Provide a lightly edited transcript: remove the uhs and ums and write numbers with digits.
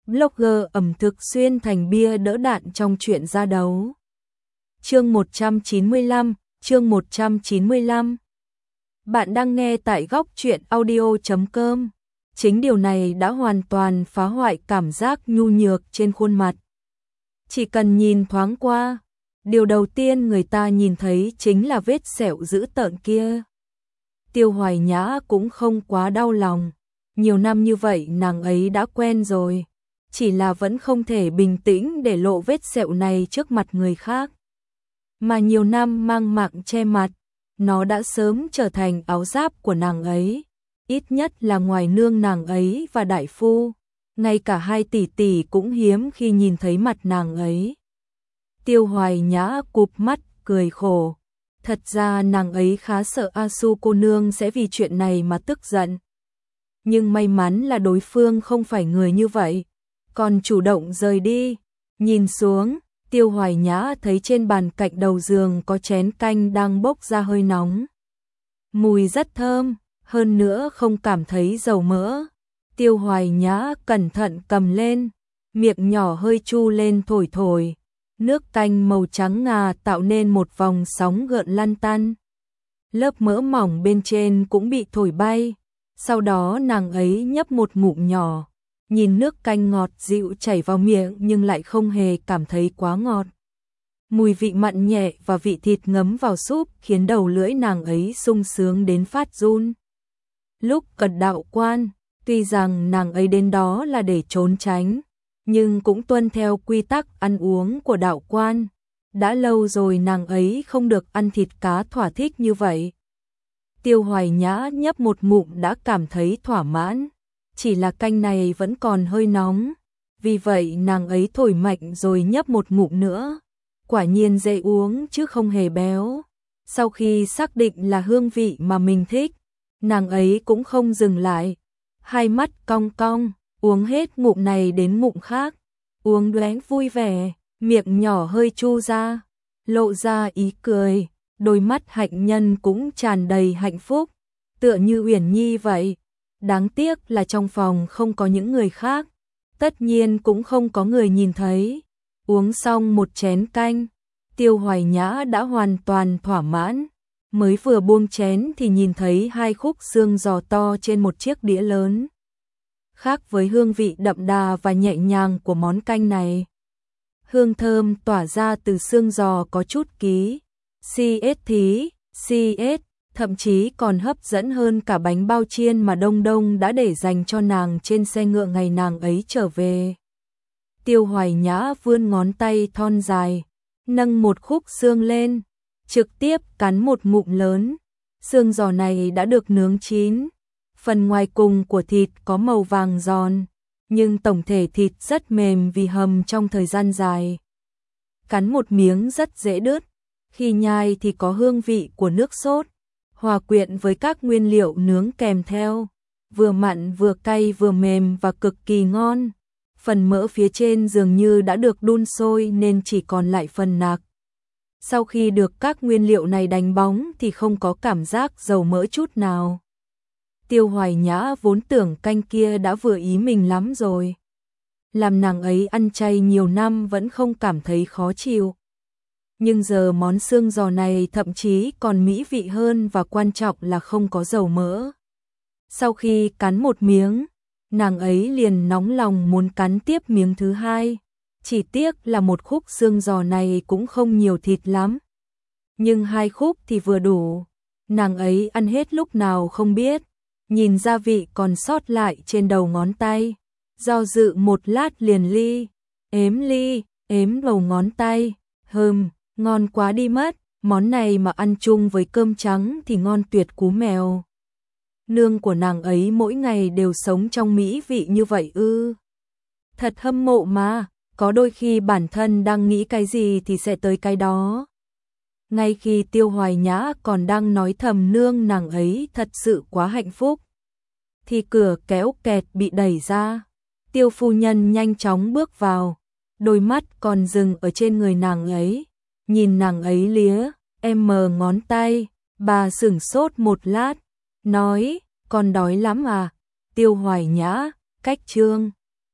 Blogger ẩm thực xuyên thành bia đỡ đạn trong chuyện ra đấu. Chương 195, chương 195. Bạn đang nghe tại góc truyện audio.com. Chính điều này đã hoàn toàn phá hoại cảm giác nhu nhược trên khuôn mặt. Chỉ cần nhìn thoáng qua, điều đầu tiên người ta nhìn thấy chính là vết sẹo dữ tợn kia. Tiêu Hoài Nhã cũng không quá đau lòng. Nhiều năm như vậy nàng ấy đã quen rồi. Chỉ là vẫn không thể bình tĩnh để lộ vết sẹo này trước mặt người khác. Mà nhiều năm mang mạng che mặt, nó đã sớm trở thành áo giáp của nàng ấy. Ít nhất là ngoài nương nàng ấy và đại phu, ngay cả hai tỷ tỷ cũng hiếm khi nhìn thấy mặt nàng ấy. Tiêu Hoài Nhã cụp mắt, cười khổ. Thật ra nàng ấy khá sợ A Su cô nương sẽ vì chuyện này mà tức giận. Nhưng may mắn là đối phương không phải người như vậy, còn chủ động rời đi. Nhìn xuống, Tiêu Hoài Nhã thấy trên bàn cạnh đầu giường có chén canh đang bốc ra hơi nóng. Mùi rất thơm, hơn nữa không cảm thấy dầu mỡ. Tiêu Hoài Nhã cẩn thận cầm lên, miệng nhỏ hơi chu lên thổi thổi. Nước canh màu trắng ngà tạo nên một vòng sóng gợn lăn tăn. Lớp mỡ mỏng bên trên cũng bị thổi bay. Sau đó nàng ấy nhấp một ngụm nhỏ. Nhìn nước canh ngọt dịu chảy vào miệng nhưng lại không hề cảm thấy quá ngọt. Mùi vị mặn nhẹ và vị thịt ngấm vào súp khiến đầu lưỡi nàng ấy sung sướng đến phát run. Lúc cận đạo quan, tuy rằng nàng ấy đến đó là để trốn tránh, nhưng cũng tuân theo quy tắc ăn uống của đạo quan. Đã lâu rồi nàng ấy không được ăn thịt cá thỏa thích như vậy. Tiêu Hoài Nhã nhấp một ngụm đã cảm thấy thỏa mãn. Chỉ là canh này vẫn còn hơi nóng, vì vậy nàng ấy thổi mạnh rồi nhấp một ngụm nữa. Quả nhiên dễ uống chứ không hề béo. Sau khi xác định là hương vị mà mình thích, nàng ấy cũng không dừng lại. Hai mắt cong cong, uống hết ngụm này đến ngụm khác. Uống đoén vui vẻ, miệng nhỏ hơi chu ra, lộ ra ý cười. Đôi mắt hạnh nhân cũng tràn đầy hạnh phúc, tựa như Uyển Nhi vậy. Đáng tiếc là trong phòng không có những người khác, tất nhiên cũng không có người nhìn thấy. Uống xong một chén canh, Tiêu Hoài Nhã đã hoàn toàn thỏa mãn. Mới vừa buông chén thì nhìn thấy hai khúc xương giò to trên một chiếc đĩa lớn. Khác với hương vị đậm đà và nhẹ nhàng của món canh này, hương thơm tỏa ra từ xương giò có chút ký CS, thậm chí còn hấp dẫn hơn cả bánh bao chiên mà Đông Đông đã để dành cho nàng trên xe ngựa ngày nàng ấy trở về. Tiêu Hoài Nhã vươn ngón tay thon dài, nâng một khúc xương lên, trực tiếp cắn một ngụm lớn. Xương giò này đã được nướng chín, phần ngoài cùng của thịt có màu vàng giòn, nhưng tổng thể thịt rất mềm vì hầm trong thời gian dài. Cắn một miếng rất dễ đứt, khi nhai thì có hương vị của nước sốt, hòa quyện với các nguyên liệu nướng kèm theo, vừa mặn vừa cay vừa mềm và cực kỳ ngon. Phần mỡ phía trên dường như đã được đun sôi nên chỉ còn lại phần nạc. Sau khi được các nguyên liệu này đánh bóng thì không có cảm giác dầu mỡ chút nào. Tiêu Hoài Nhã vốn tưởng canh kia đã vừa ý mình lắm rồi. Làm nàng ấy ăn chay nhiều năm vẫn không cảm thấy khó chịu. Nhưng giờ món xương giò này thậm chí còn mỹ vị hơn và quan trọng là không có dầu mỡ. Sau khi cắn một miếng, nàng ấy liền nóng lòng muốn cắn tiếp miếng thứ hai. Chỉ tiếc là một khúc xương giò này cũng không nhiều thịt lắm. Nhưng hai khúc thì vừa đủ. Nàng ấy ăn hết lúc nào không biết. Nhìn gia vị còn sót lại trên đầu ngón tay. Do dự một lát liền ếm đầu ngón tay. Ngon quá đi mất. Món này mà ăn chung với cơm trắng thì ngon tuyệt cú mèo. Nương của nàng ấy mỗi ngày đều sống trong mỹ vị như vậy ư? Thật hâm mộ mà, có đôi khi bản thân đang nghĩ cái gì thì sẽ tới cái đó. Ngay khi Tiêu Hoài Nhã còn đang nói thầm nương nàng ấy thật sự quá hạnh phúc, thì cửa kéo kẹt bị đẩy ra. Tiêu phu nhân nhanh chóng bước vào, đôi mắt còn dừng ở trên người nàng ấy, nhìn nàng ấy lía, ngón tay, bà sửng sốt một lát, nói, con đói lắm à? Tiêu Hoài Nhã, cách chương.